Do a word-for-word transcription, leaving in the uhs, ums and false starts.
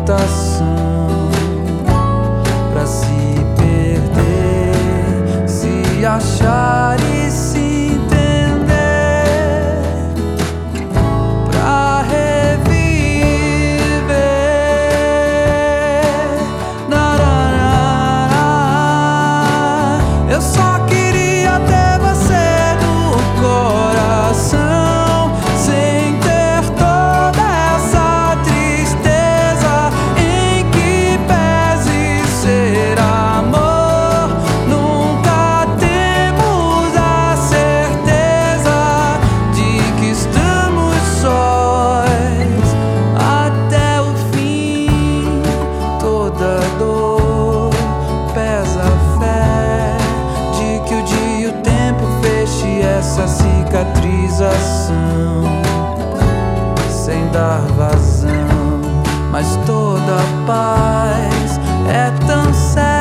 tentação pra se perder, se achar e se entender, pra reviver. Narará. Eu só queria ter você no coração, sem ter toda essa tristeza em que pese ser amor. Nunca temos a certeza de que estamos sós até o fim. Toda dor pesa a fé de que o dia e o tempo feche essa cicatrização sem dar vazão. Mas toda paz é tão séria